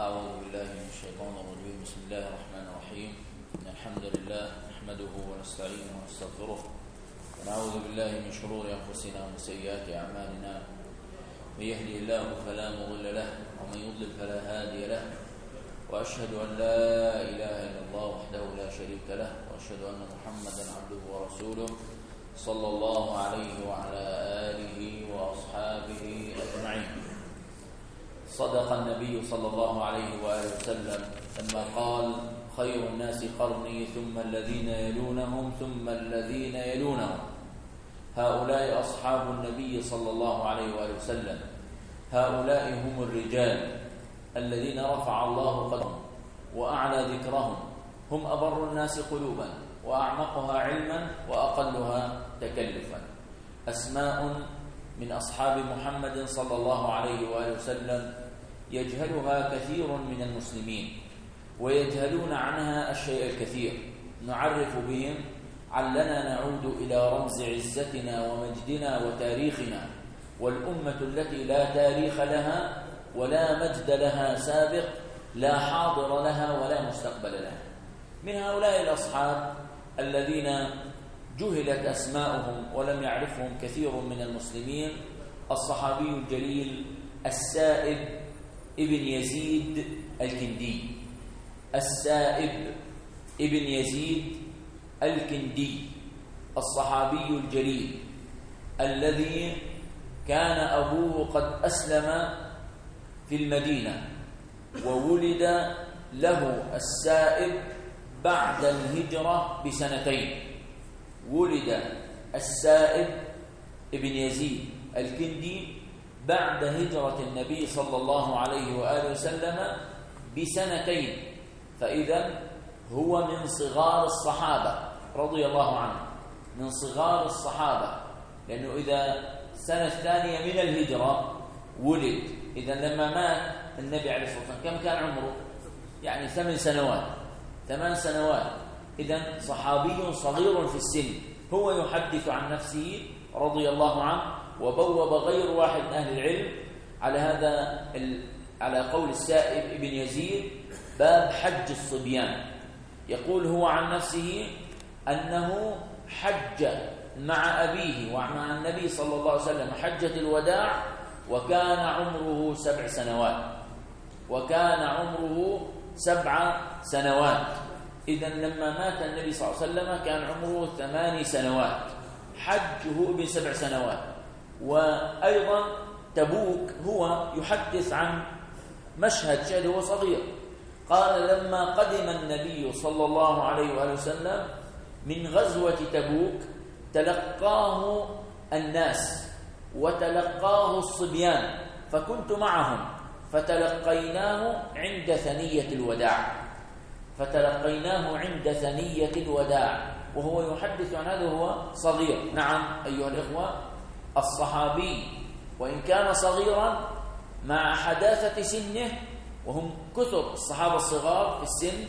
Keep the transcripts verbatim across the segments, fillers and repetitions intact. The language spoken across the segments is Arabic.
أعوذ بالله من الشيطان الرجيم. بسم الله الرحمن الرحيم. إن الحمد لله نحمده ونستعينه ونستغفره ونعوذ بالله من شرور أنفسنا ومن سيئات أعمالنا. من يهدي الله فلا مضل له ومن يضلل فلا هادي له، وأشهد أن لا إله إلا الله وحده لا شريك له، وأشهد أن محمدا عبده ورسوله صلى الله عليه وعلى آله وأصحابه أجمعين. صدق النبي صلى الله عليه وآله وسلم لما قال: خير الناس قرني ثم الذين يلونهم ثم الذين يلونهم. هؤلاء أصحاب النبي صلى الله عليه وآله وسلم، هؤلاء هم الرجال الذين رفع الله قدرهم وأعلى ذكرهم، هم أبر الناس قلوبا وأعمقها علما وأقلها تكلفا. أسماء من أصحاب محمد صلى الله عليه وآله وسلم يجهلها كثير من المسلمين، ويجهلون عنها الشيء الكثير. نعرف بهم علنا نعود إلى رمز عزتنا ومجدنا وتاريخنا، والأمة التي لا تاريخ لها ولا مجد لها سابق، لا حاضر لها ولا مستقبل لها. من هؤلاء الأصحاب الذين جهلت أسماؤهم ولم يعرفهم كثير من المسلمين الصحابي الجليل السائب ابن يزيد الكندي. السائب ابن يزيد الكندي الصحابي الجليل الذي كان أبوه قد أسلم في المدينة، وولد له السائب بعد الهجرة بسنتين. ولد السائب ابن يزيد الكندي بعد هجرة النبي صلى الله عليه وآله وسلم بسنتين، فإذا هو من صغار الصحابة رضي الله عنه، من صغار الصحابة، لأنه إذا السنة الثانية من الهجرة ولد، إذا لما مات النبي عليه الصلاة والسلام كم كان عمره؟ يعني ثمان سنوات ثمان سنوات إذا صحابي صغير في السن. هو يحدث عن نفسه رضي الله عنه، وبوب غير واحد من أهل العلم على هذا على قول السائب ابن يزيد باب حج الصبيان. يقول هو عن نفسه أنه حج مع أبيه ومع النبي صلى الله عليه وسلم حجة الوداع، وكان عمره سبع سنوات وكان عمره سبع سنوات إذا لما مات النبي صلى الله عليه وسلم كان عمره ثماني سنوات، حجه بسبع سنوات. وأيضا تبوك هو يحدث عن مشهد شهد هو صغير. قال: لما قدم النبي صلى الله عليه وآله وسلم من غزوة تبوك تلقاه الناس وتلقاه الصبيان، فكنت معهم فتلقيناه عند ثنية الوداع فتلقيناه عند ثنية الوداع وهو يحدث عن هذا وهو صغير. نعم أيها الإخوة، الصحابي وإن كان صغيرا مع حداثة سنه، وهم كثر الصحابة الصغار في السن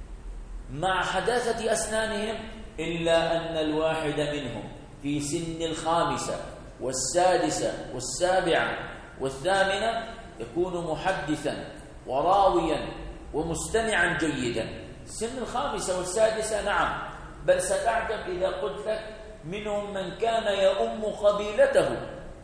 مع حداثة أسنانهم، إلا أن الواحد منهم في سن الخامسة والسادسة والسابعة والثامنة يكون محدثا وراويا ومستمعا جيدا. سن الخامسة والسادسة نعم، بل ستعجب إذا قلت لك منهم من كان يؤم قبيلته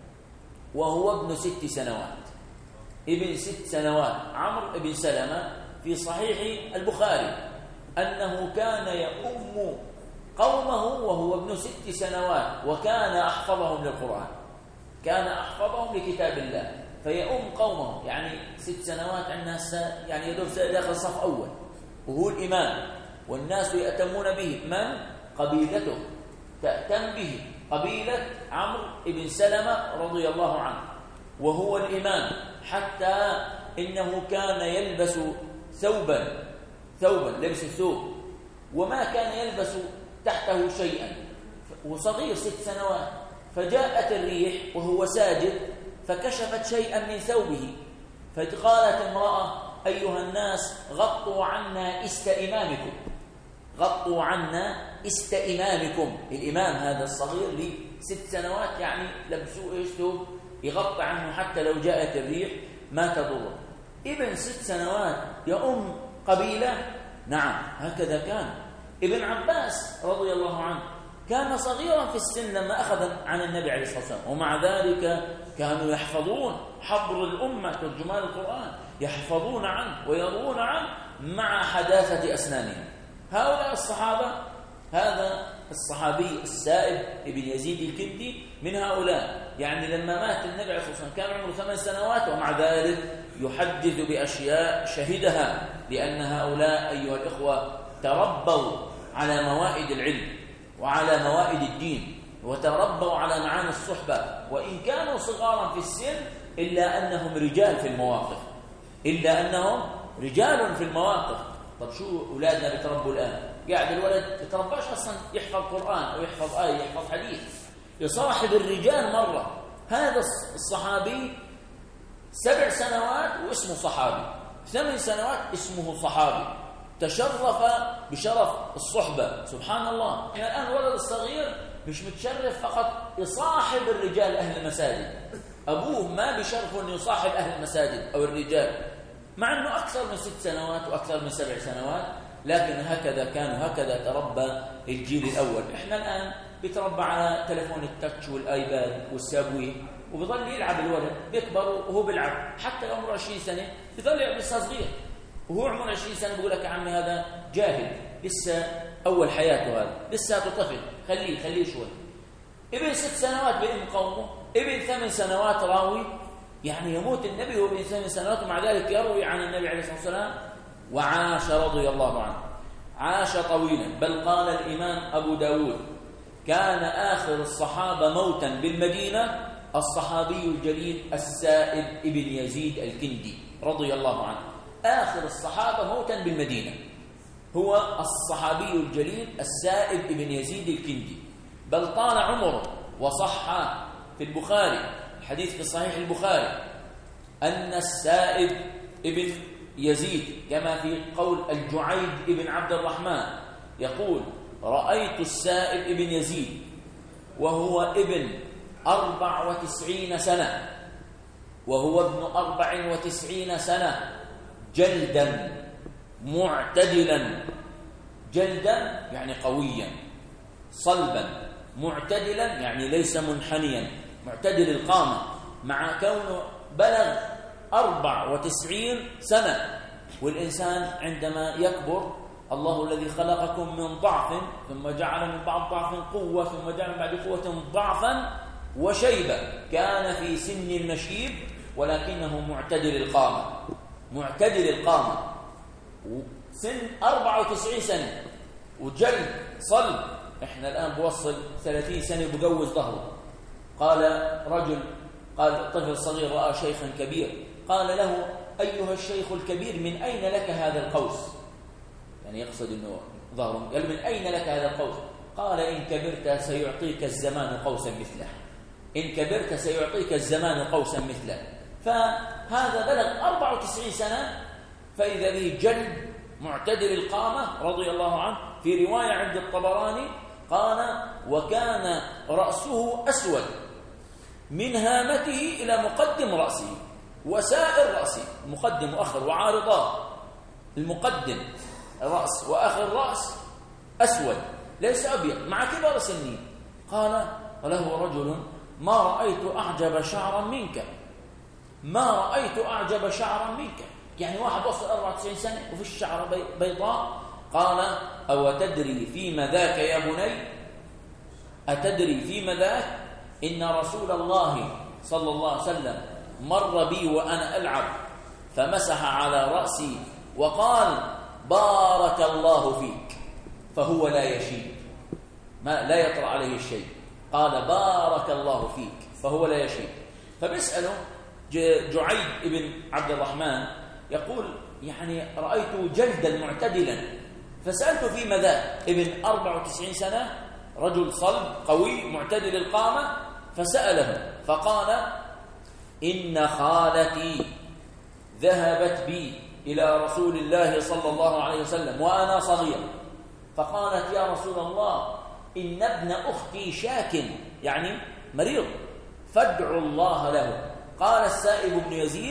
وهو ابن ست سنوات ابن ست سنوات عمرو بن سلمة في صحيح البخاري أنه كان يؤم قومه وهو ابن ست سنوات، وكان أحفظهم للقرآن، كان أحفظهم لكتاب الله، فيؤم قومه. يعني ست سنوات الناس يعني يدور داخل صف أول وهو الإمام، والناس يأتمون به. من؟ قبيلته تأتم به، قبيلة عمرو بن سلمة رضي الله عنه، وهو الإمام. حتى إنه كان يلبس ثوبا ثوبا لبس الثوب، وما كان يلبس تحته شيئا، وصغير ست سنوات. فجاءت الريح وهو ساجد فكشفت شيئا من ثوبه، فقالت امرأة: أيها الناس غطوا عنا است إمامكم غطوا عنا است إمامكم. الإمام هذا الصغير لست سنوات يعني لبسوه إيش ثوب يغطي عنه حتى لو جاءت الريح ما تضره. ابن ست سنوات يؤم قبيلة؟ نعم هكذا كان. ابن عباس رضي الله عنه كان صغيرا في السن لما أخذ عن النبي عليه الصلاة والسلام، ومع ذلك كانوا يحفظون، حبر الأمة ترجمان القرآن، يحفظون عنه ويروون عنه مع حداثة أسنانهم. هؤلاء الصحابة، هذا الصحابي السائب ابن يزيد الكندي من هؤلاء، يعني لما مات النبي عليه الصلاة والسلام كان عمره ثمان سنوات، ومع ذلك يحدث بأشياء شهدها، لأن هؤلاء أيها الإخوة تربوا على موائد العلم وعلى موائد الدين، وتربوا على معاني الصحبة، وإن كانوا صغارا في السن إلا أنهم رجال في المواقف، إلا أنهم رجال في المواقف. طب شو أولادنا بيتربوا الآن؟ قاعد الولد يترباش أصلا يحفظ قرآن أو يحفظ آية يحفظ حديث، يصاحب الرجال مرة. هذا الصحابي سبع سنوات واسمه صحابي، ثمان سنوات اسمه صحابي، تشرف بشرف الصحبة. سبحان الله. احنا الآن ولد الصغير مش متشرف فقط يصاحب الرجال أهل المساجد، أبوه ما بيشرفه أن يصاحب أهل المساجد أو الرجال، مع أنه أكثر من ست سنوات وأكثر من سبع سنوات، لكن هكذا كانوا، هكذا تربى الجيل الأول. إحنا الآن بيتربى على تلفون التاتش والآيباد والسابوي، وبيظل يلعب الولد، بيكبر وهو بيلعب، حتى لو عمره عشرين سنة بيظل يلعب لسه صغير، وهو عمره عشرين سنة بيقول لك يا عمي هذا جاهل، لسه أول حياته، هذا لسه طفل، خليه خليه شوي. ابن ست سنوات بإم قومه، ابن ثمان سنوات راوي، يعني يموت النبي وهو ابن ثمان سنوات، ومع ذلك يروي عن النبي عليه الصلاة والسلام. وعاش رضي الله عنه، عاش طويلا، بل قال الإمام أبو داود كان آخر الصحابة موتا بالمدينة الصحابي الجليل السائب ابن يزيد الكندي رضي الله عنه. آخر الصحابة موتا بالمدينة هو الصحابي الجليل السائب ابن يزيد الكندي، بل طال عمره. وصح في البخاري الحديث في صحيح البخاري أن السائب ابن يزيد كما في قول الجعيد ابن عبد الرحمن يقول رأيت السائب ابن يزيد وهو ابن أربع وتسعين سنة، وهو ابن أربع وتسعين سنة، جلدا معتدلا، جلدا يعني قويا، صلبا، معتدلا يعني ليس منحنيا، معتدل القامة، مع كونه بلغ أربع وتسعين سنة. والإنسان عندما يكبر، الله الذي خلقكم من ضعف ثم جعل من بعد ضعف قوة ثم جعل من بعد قوة ضعفا وشيبة، كان في سن المشيب ولكنه معتدل القامة، معتدل القامة، سن أربع وتسعين سنة وجلد صلب. احنا الآن بوصل ثلاثين سنة بجوز ظهره. قال رجل، قال طفل صغير رأى شيخا كبير، قال له أيها الشيخ الكبير من أين لك هذا القوس؟ يعني يقصد أنه ظهره، قال من أين لك هذا القوس؟ قال إن كبرت سيعطيك الزمان قوسا مثله، إن كبرت سيعطيك الزمان قوسا مثله. فهذا بلغ أربع وتسعين سنة، فإذا به جلد معتدل القامة رضي الله عنه. في رواية عند الطبراني قال وكان رأسه أسود من هامته إلى مقدم رأسه وسائر رأسه، مقدم وآخر وعارضات، المقدم رأس وآخر رأس أسود ليس أبيض مع كبر سنه. قال له رجل ما رأيت أعجب شعرا منك، ما رأيت أعجب شعرا منك، يعني واحد وصل أربعة وتسعين سنة وفي الشعر بيضاء. قال أو تدري فيما ذاك يا بني، أتدري فيما ذاك؟ إن رسول الله صلى الله عليه وسلم مر بي وأنا ألعب فمسح على رأسي وقال بارك الله فيك، فهو لا يشيب، ما لا يطرأ عليه الشيء، قال بارك الله فيك فهو لا يشيب. فبيسأله جعيد ابن عبد الرحمن يقول يعني رأيت جلدا معتدلا، فسألت فيما ذاك؟ ابن أربع وتسعين سنة، رجل صلب قوي معتدل القامة، فسأله فقال إن خالتي ذهبت بي إلى رسول الله صلى الله عليه وسلم وأنا صغير، فقالت يا رسول الله إن ابن أختي شاك، يعني مريض، فادعوا الله له. قال السائب بن يزيد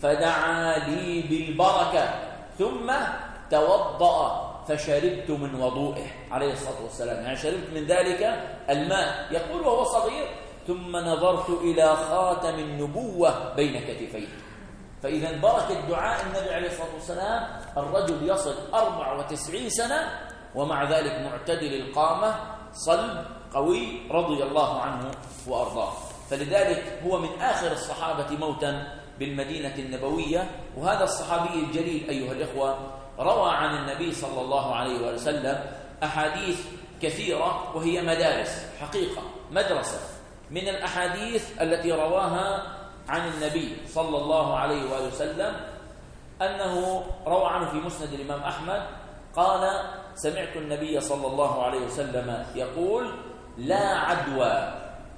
فدعا لي بالبركة ثم توضأ فشربت من وضوئه عليه الصلاة والسلام، يعني شربت من ذلك الماء. يقول وهو صغير: ثم نظرت إلى خاتم النبوة بين كتفيه. فإذا بركة دعاء النبي عليه الصلاة والسلام، الرجل يصل أربع وتسعين سنة ومع ذلك معتدل القامة صلب قوي رضي الله عنه وأرضاه. فلذلك هو من آخر الصحابة موتا بالمدينة النبوية. وهذا الصحابي الجليل أيها الإخوة روى عن النبي صلى الله عليه وسلم أحاديث كثيرة، وهي مدارس حقيقة، مدرسة من الأحاديث التي رواها عن النبي صلى الله عليه وآله وسلم. أنه روى عنه في مسند الإمام أحمد قال: سمعت النبي صلى الله عليه وسلم يقول: لا عدوى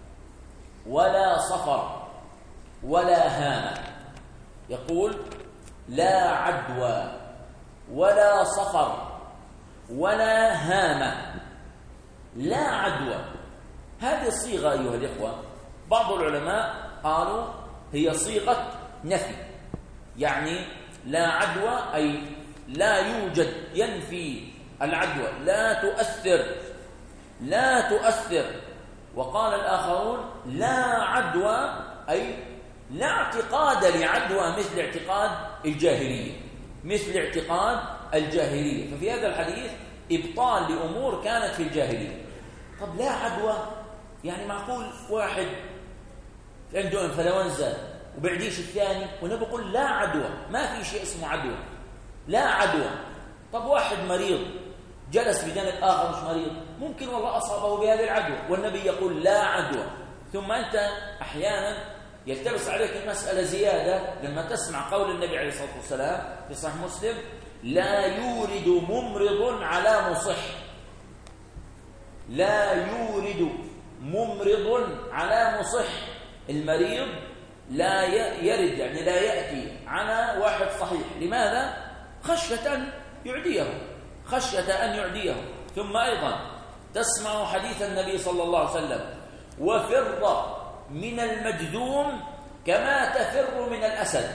ولا صفر ولا هامة. يقول: لا عدوى ولا صفر ولا هامة. لا عدوى، هذه الصيغة أيها الإخوة بعض العلماء قالوا هي صيغة نفي، يعني لا عدوى أي لا يوجد، ينفي العدوى، لا تؤثر لا تؤثر. وقال الآخرون لا عدوى أي لا اعتقاد لعدوى مثل اعتقاد الجاهلية مثل اعتقاد الجاهلية. ففي هذا الحديث إبطال لأمور كانت في الجاهلية. طب لا عدوى، يعني معقول واحد عنده انفلونزا وبعديش الثاني ونبي يقول لا عدوى؟ ما في شيء اسمه عدوى، لا عدوى. طب واحد مريض جلس بجانب آخر مش مريض، ممكن والله أصابه بهذه العدوى والنبي يقول لا عدوى. ثم أنت أحيانا يلتبس عليك المسألة زيادة لما تسمع قول النبي عليه الصلاة والسلام في صحيح مسلم: لا يورد ممرض على مصح. لا يورد ممرض على مصح، المريض لا يرد، يعني لا يأتي على واحد صحيح. لماذا؟ خشية أن يعديه خشية أن يعديه. ثم أيضا تسمع حديث النبي صلى الله عليه وسلم: وفر من المجذوم كما تفر من الأسد.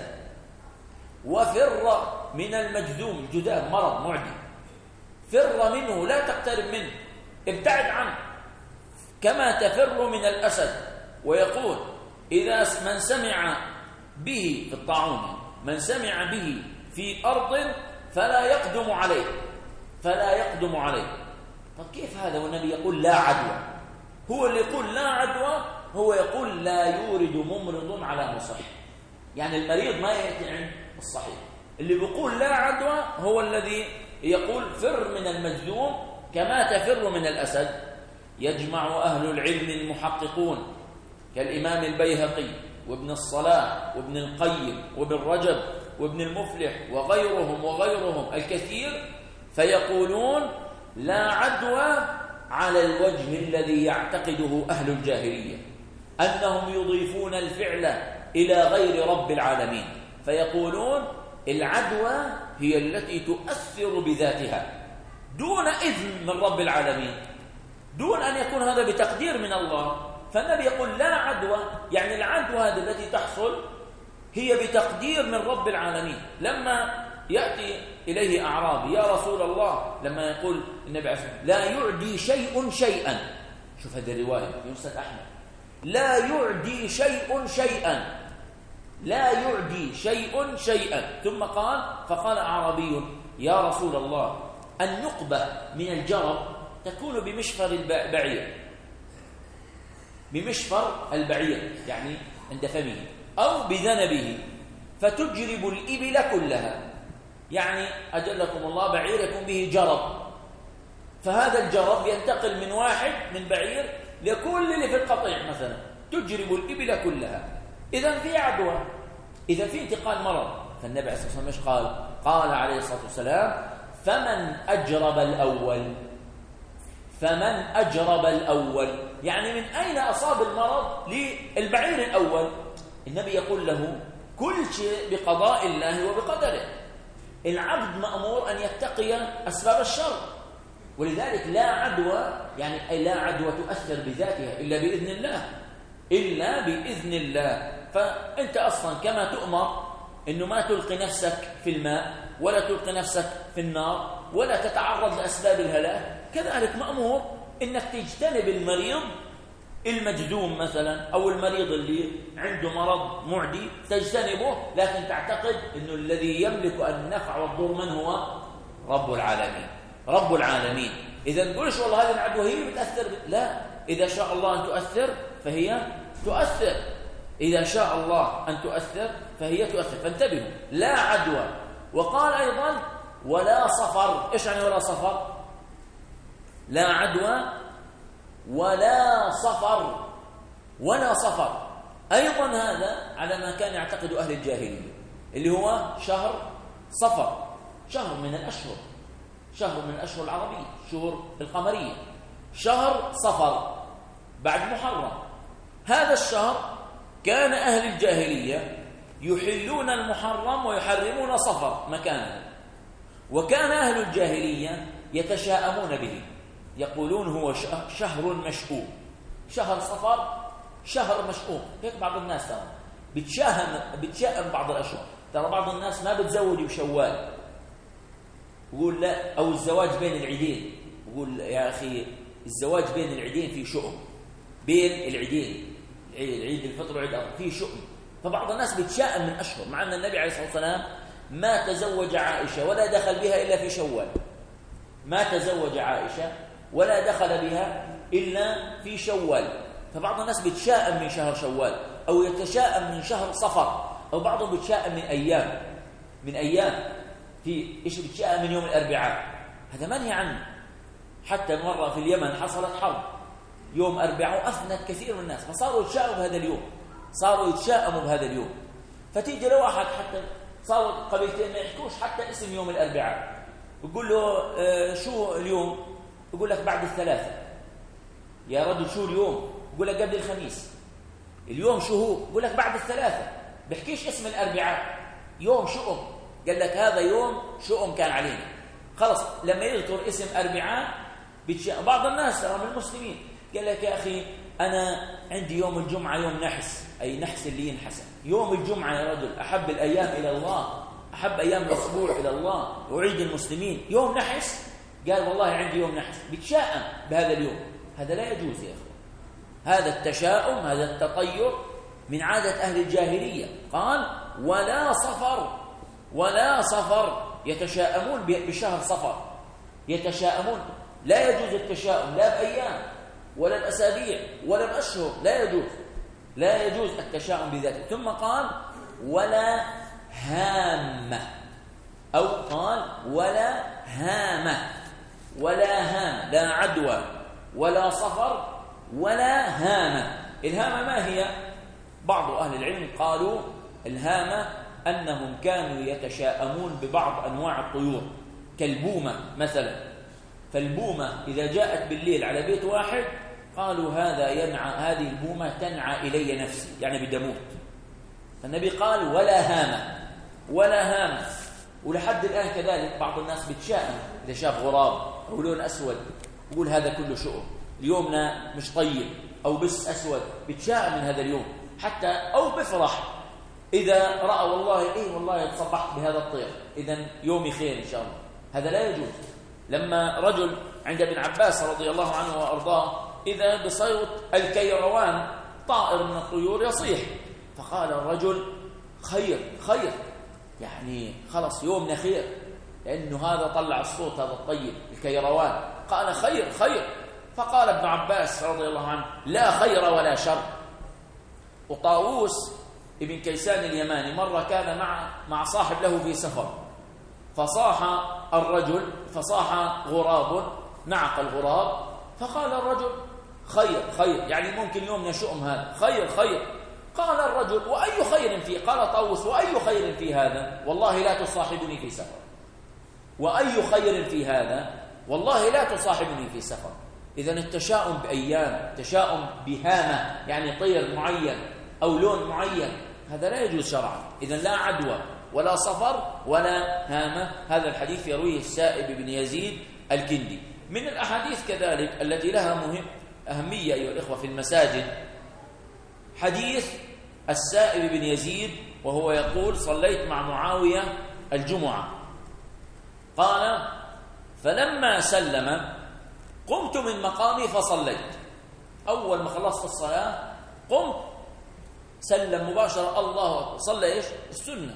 وفر من المجذوم، الجذام مرض معدي، فر منه، لا تقترب منه، ابتعد عنه، كما تفر من الأسد. ويقول: إذا من سمع به في الطاعون، من سمع به في أرض فلا يقدم عليه فلا يقدم عليه. طب كيف هذا والنبي يقول لا عدوى؟ هو اللي يقول لا عدوى، هو يقول لا يورد ممرض على مصح، يعني المريض ما يأتي عند الصحيح. اللي بيقول لا عدوى هو الذي يقول فر من المجذوم كما تفر من الأسد. يجمع أهل العلم المحققون كالإمام البيهقي وابن الصلاح وابن القيم وابن رجب وابن المفلح وغيرهم وغيرهم الكثير، فيقولون لا عدوى على الوجه الذي يعتقده أهل الجاهلية، أنهم يضيفون الفعل إلى غير رب العالمين، فيقولون العدوى هي التي تؤثر بذاتها دون إذن من رب العالمين، دون أن يكون هذا بتقدير من الله. فالنبي يقول لا عدوى، يعني العدوى هذه التي تحصل هي بتقدير من رب العالمين. لما يأتي إليه أعرابي: يا رسول الله، لما يقول النبي عليه الصلاة والسلام: لا يعدي شيء شيئا. شوف هذه الرواية في مسند أحمد: لا يعدي شيء شيئا، لا يعدي شيء شيئا. ثم قال: فقال أعرابي: يا رسول الله، النقبة من الجرب تكون بمشفر البعير، بمشفر البعير يعني عند فمه، أو بذنبه، فتجرب الإبل كلها، يعني أجلكم الله بعير يكون به جرب، فهذا الجرب ينتقل من واحد من بعير لكل اللي في القطيع مثلا، تجرب الإبل كلها. إذا في عدوى، إذا في انتقال مرض. فالنبي عليه الصلاة والسلام ايش قال؟ قال عليه الصلاة والسلام: فمن أجرب الأول فمن أجرب الأول، يعني من أين أصاب المرض للبعير الأول؟ النبي يقول له كل شيء بقضاء الله وبقدره. العبد مأمور أن يتقي أسباب الشر، ولذلك لا عدوى، يعني أي لا عدوى تؤثر بذاتها إلا بإذن الله، إلا بإذن الله. فأنت أصلا كما تؤمر إنه ما تلقي نفسك في الماء ولا تلقي نفسك في النار ولا تتعرض لأسباب الهلاك. كذلك مأمور إنك تجتنب المريض المجذوم مثلا أو المريض اللي عنده مرض معدي تجتنبه، لكن تعتقد إنه الذي يملك النفع والضر من هو؟ رب العالمين. رب العالمين. إذا تقولش والله هذه العدوى هي اللي بتأثر، لا، إذا شاء الله أن تؤثر فهي تؤثر، إذا شاء الله أن تؤثر فهي تؤثر. فانتبهوا، لا عدوى. وقال أيضا ولا صفر. إيش يعني ولا صفر؟ لا عدوى ولا صفر، ولا صفر أيضا هذا على ما كان يعتقد أهل الجاهلية، اللي هو شهر صفر، شهر من الأشهر، شهر من الأشهر العربية، شهور القمرية، شهر صفر بعد محرم. هذا الشهر كان أهل الجاهلية يحلون المحرم ويحرمون صفر مكانه، وكان أهل الجاهلية يتشاءمون به، يقولون هو شهر مشؤوم، شهر صفر شهر مشؤوم. هيك بعض الناس ترى بتشاهم بتشاءم بعض الأشهر. ترى بعض الناس ما بتزوج بشوال، يقول لا، أو الزواج بين العيدين، يقول يا أخي الزواج بين العيدين في شؤم، بين العيدين عيد الفطر وعيد الأضحى في شؤم. فبعض الناس بتشاءم من أشهر، مع أن النبي عليه الصلاة والسلام ما تزوج عائشة ولا دخل بها إلا في شوال، ما تزوج عائشة ولا دخل بها إلا في شوال. فبعض الناس بتشاءم من شهر شوال، أو يتشاءم من شهر صفر، أو بعضهم بتشاءم من أيام من أيام في إيش بتشاءم من يوم الأربعاء، هذا منهي عنه. حتى مرة في اليمن حصلت حرب يوم أربعاء وأفنت كثير من الناس، فصاروا يتشاءموا بهذا اليوم، صاروا يتشاءموا بهذا اليوم. فتيجي لو واحد حتى صاروا قبيلتين ما يحكوش حتى اسم يوم الأربعاء، يقول له آه شو اليوم؟ يقول لك بعد الثلاثة. يا رجل شو اليوم؟ يقول لك قبل الخميس. اليوم شو هو؟ يقول لك بعد الثلاثة. بحكيش اسم الأربعاء، يوم شؤم، قال لك هذا يوم شؤم كان علينا. خلص لما يذكر اسم أربعاء بتشاء. بعض الناس ترى من المسلمين قال لك يا أخي أنا عندي يوم الجمعة يوم نحس، أي نحس اللي ينحس. يوم الجمعة يا رجل أحب الأيام إلى الله، أحب أيام الأسبوع إلى الله وعيد المسلمين، يوم نحس. قال والله عندي يوم نحس، بتشاءم بهذا اليوم. هذا لا يجوز يا أخي، هذا التشاؤم، هذا التطير من عادة أهل الجاهلية. قال ولا صفر، ولا صفر، يتشاءمون بشهر صفر، يتشاءمون. لا يجوز التشاؤم لا بأيام ولا بأسابيع ولا بأشهر، لا يجوز، لا يجوز التشاؤم بذلك. ثم قال ولا هامة، أو قال ولا هامة، ولا هامة، لا عدوى ولا صفر ولا هامة. الهامة ما هي؟ بعض أهل العلم قالوا الهامة أنهم كانوا يتشاءمون ببعض أنواع الطيور كالبومة مثلا. فالبومة إذا جاءت بالليل على بيت واحد قالوا هذا ينعى، هذه البومة تنعى إلي نفسي، يعني بدي أموت. فالنبي قال ولا هامة، ولا هامة. ولحد الآن كذلك بعض الناس بتشاءم إذا شاف غراب أو لون أسود يقول هذا كله شؤم، اليومنا مش طيب، أو بس أسود، بتشاءم من هذا اليوم حتى، أو بفرح إذا رأى والله إيه والله تصبحت بهذا الطير، إذن يومي خير إن شاء الله. هذا لا يجوز. لما رجل عند ابن عباس رضي الله عنه وأرضاه إذا بصوت الكيروان طائر من الطيور يصيح، فقال الرجل خير خير، يعني خلص يومنا خير، لأنه هذا طلع الصوت هذا الطيب الكيروان. قال خير خير. فقال ابن عباس رضي الله عنه لا خير ولا شر. وطاووس ابن كيسان اليماني مرة كان مع مع صاحب له في سفر، فصاح الرجل، فصاح غراب، نعق الغراب، فقال الرجل خير خير، يعني ممكن يومنا شؤم هذا، خير خير. قال الرجل وأي خير فيه؟ قال طاووس وأي خير في هذا؟ والله لا تصاحبني في سفر. وأي خير في هذا؟ والله لا تصاحبني في سفر. إذن التشاؤم بأيام، تشاؤم بهامة يعني طير معين أو لون معين، هذا لا يجوز شرعا. إذن لا عدوى ولا صفر ولا هامة. هذا الحديث يرويه السائب بن يزيد الكندي. من الأحاديث كذلك التي لها مهم أهمية أيها الإخوة في المساجد حديث السائب بن يزيد وهو يقول صليت مع معاوية الجمعة، قال فلما سلم قمت من مقامي فصليت. أول ما خلصت الصلاة قمت سلم مباشرة، الله أكبر، صلى إيش؟ السنة.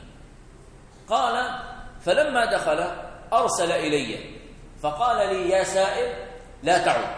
قال فلما دخل أرسل إلي فقال لي يا سائب لا تعد،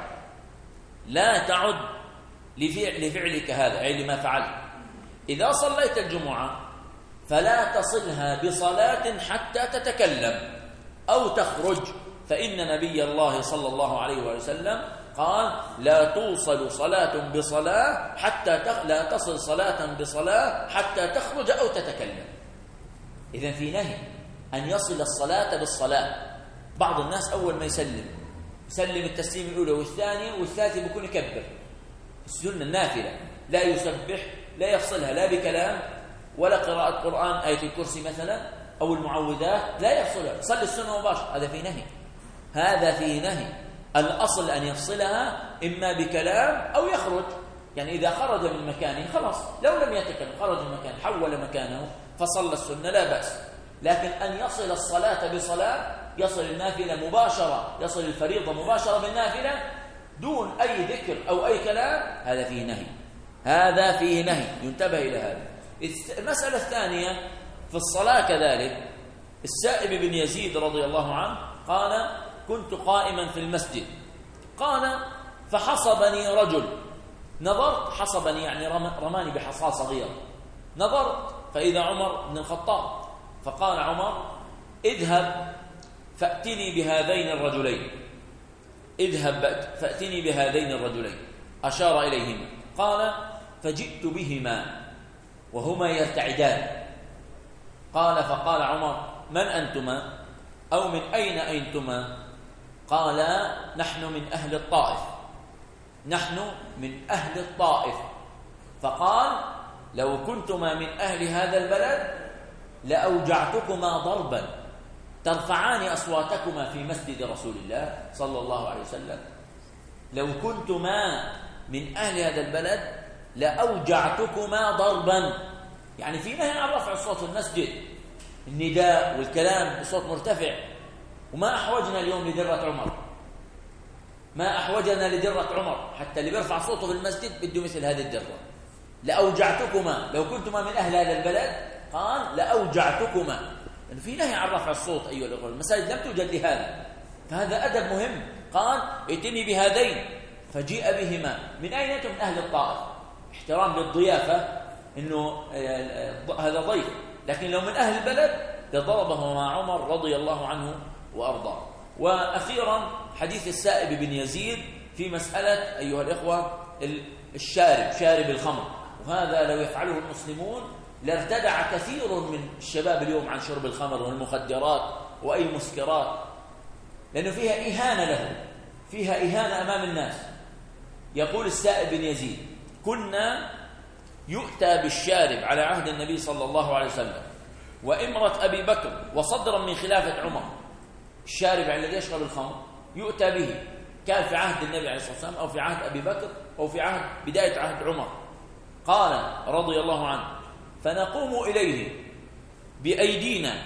لا تعد لفعل لفعلك هذا، أي لما فعلت. إذا صليت الجمعة فلا تصلها بصلاة حتى تتكلم أو تخرج، فإن نبي الله صلى الله عليه وسلم قال لا توصل صلاة بصلاة حتى تخ... لا تصل صلاة بصلاة حتى تخرج أو تتكلم. إذن في نهي أن يصل الصلاة بالصلاة. بعض الناس أول ما يسلم يسلم التسليم الأولى والثانية والثالثة بيكون يكبر. السنة النافلة لا يسبح، لا يفصلها لا بكلام ولا قراءة قرآن آية الكرسي مثلا أو المعوذات، لا يفصلها، صلي السنة مباشرة. هذا فيه نهي، هذا فيه نهي. الأصل أن يفصلها إما بكلام أو يخرج، يعني إذا خرج من مكانه خلاص، لو لم يتكلم خرج من مكانه حول مكانه فصلى السنة لا بأس. لكن أن يصل الصلاة بصلاة، يصل النافلة مباشرة، يصل الفريضة مباشرة بالنافلة دون أي ذكر أو أي كلام، هذا فيه نهي، هذا فيه نهي، ينتبه إلى هذا. المسألة الثانية في الصلاة كذلك، السائب بن يزيد رضي الله عنه قال كنت قائما في المسجد، قال فحصبني رجل، نظرت، حصبني يعني رماني بحصاة صغيرة، نظرت فإذا عمر بن الخطاب، فقال عمر اذهب فأتني بهذين الرجلين، اذهب فأتني بهذين الرجلين، أشار إليهما، قال فجئت بهما وهما يرتعدان. قال فقال عمر من أنتما أو من أين أنتما؟ قالا نحن من أهل الطائف، نحن من أهل الطائف. فقال لو كنتما من أهل هذا البلد لأوجعتكما ضربا ترفعان أصواتكما في مسجد رسول الله صلى الله عليه وسلم. لو كنتما من أهل هذا البلد لأوجعتكما ضربا، يعني في نهي عن رفع الصوت في المسجد، النداء والكلام بصوت مرتفع. وما أحوجنا اليوم لدرة عمر، ما أحوجنا لدرة عمر، حتى اللي بيرفع صوته في المسجد بده مثل هذه الدرة. لأوجعتكما، لو كنتما من أهل هذا البلد، قال لأوجعتكما، يعني في نهي عن رفع الصوت أيها الأخوة، المساجد لم توجد لهذا، فهذا أدب مهم. قال ائتني بهذين، فجيء بهما. من أين أنتم؟ من أهل الطائف، احترام للضيافة، إنه هذا ضيف. لكن لو من أهل البلد لضربه مع عمر رضي الله عنه وأرضاه. وأخيرا حديث السائب بن يزيد في مسألة أيها الإخوة الشارب، شارب الخمر، وهذا لو يفعله المسلمون لارتدع كثير من الشباب اليوم عن شرب الخمر والمخدرات وأي مسكرات، لأنه فيها إهانة له، فيها إهانة أمام الناس. يقول السائب بن يزيد كنا يؤتى بالشارب على عهد النبي صلى الله عليه وسلم وإمرة أبي بكر وصدرا من خلافة عمر. الشارب الذي يشرب الخمر يؤتى به، كان في عهد النبي عليه الصلاة والسلام أو في عهد أبي بكر أو في عهد بداية عهد عمر. قال رضي الله عنه فنقوم إليه بأيدينا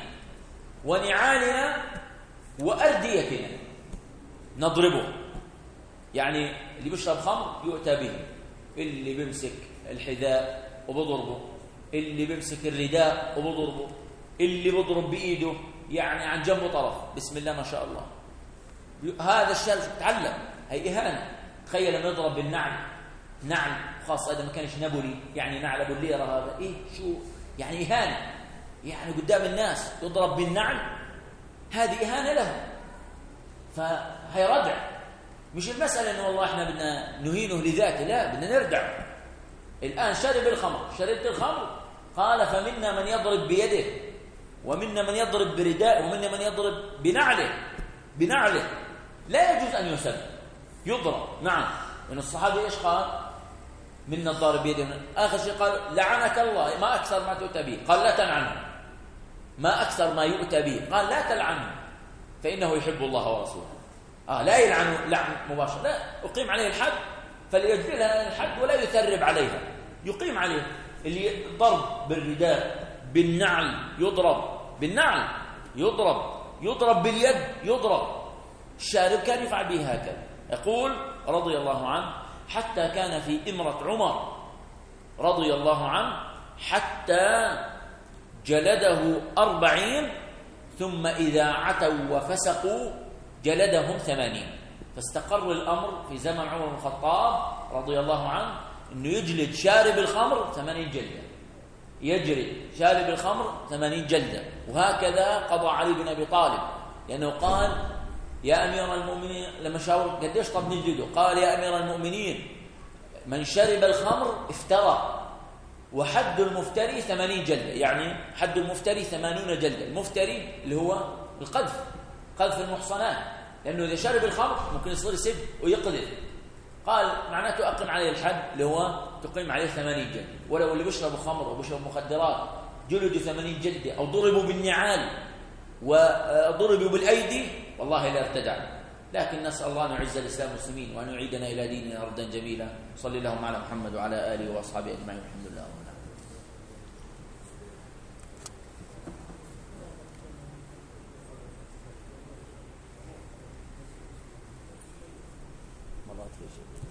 ونعالنا وأرديتنا نضربه، يعني اللي بيشرب خمر يؤتى به، اللي بيمسك الحذاء وبضربه، اللي بيمسك الرداء وبضربه، اللي بضرب بإيده يعني عن جنبه طرف، بسم الله ما شاء الله. هذا الشارب تعلم، هي إهانة. تخيل لما يضرب بالنعل، نعل خاصة إذا ما كانش نابولي، يعني نعل أبو الليرة، هذا إيه شو يعني إهانة، يعني قدام الناس يضرب بالنعل، هذه إهانة له، فهي ردع. مش المسألة إنه والله إحنا بدنا نهينه لذاته، لا، بدنا نردع. الآن شرب الخمر، شربت الخمر، قال فمنا من يضرب بيده ومنا من يضرب برداء ومنا من يضرب بنعله، بنعله لا يجوز أن يسب، يضرب. نعم، وإن الصحابي إيش قال؟ منا الضارب بيده. آخر شيء قال لعنك الله، ما أكثر ما تؤتى به، قال لا تلعنه، ما أكثر ما يؤتى به، قال لا تلعنه فإنه يحب الله ورسوله. آه لا يلعنه لعن مباشر، لا، أقيم عليه الحد فليجبلها الحد ولا يثرب عليها، يقيم عليه. اللي ضرب بالرداء، بالنعل يضرب، بالنعل يضرب، يضرب باليد يضرب. الشارب كان يفعل به هكذا. يقول رضي الله عنه حتى كان في إمرة عمر رضي الله عنه حتى جلده أربعين، ثم إذا عتوا وفسقوا جلدهم ثمانين. فاستقر الأمر في زمن عمر بن الخطاب رضي الله عنه أنه يجلد شارب الخمر ثمانين جلدة، يجري شارب الخمر ثمانين جلدة. وهكذا قضى علي بن أبي طالب، لأنه قال يا أمير المؤمنين لما شاور قديش طب نجلده، قال يا أمير المؤمنين من شرب الخمر افترى، وحد المفتري ثمانين جلدة، يعني حد المفتري ثمانون جلدة. المفتري اللي هو القذف، قذف المحصنات، لأنه إذا شرب الخمر ممكن يصير يسب ويقذف. قال معناته أقم عليه الحد اللي هو تقيم عليه ثمانين جلدة. ولو اللي بيشربوا خمر وبيشربوا مخدرات جلدوا ثمانين جلدة أو ضربوا بالنعال وضربوا بالأيدي والله لا ارتدع. لكن نسأل الله أن يعز الإسلام والمسلمين وأن يعيدنا إلى ديننا ردا جميلا. صلى اللهم على محمد وعلى آله وأصحابه أجمعين. الحمد لله رب العالمين. مرات في شيء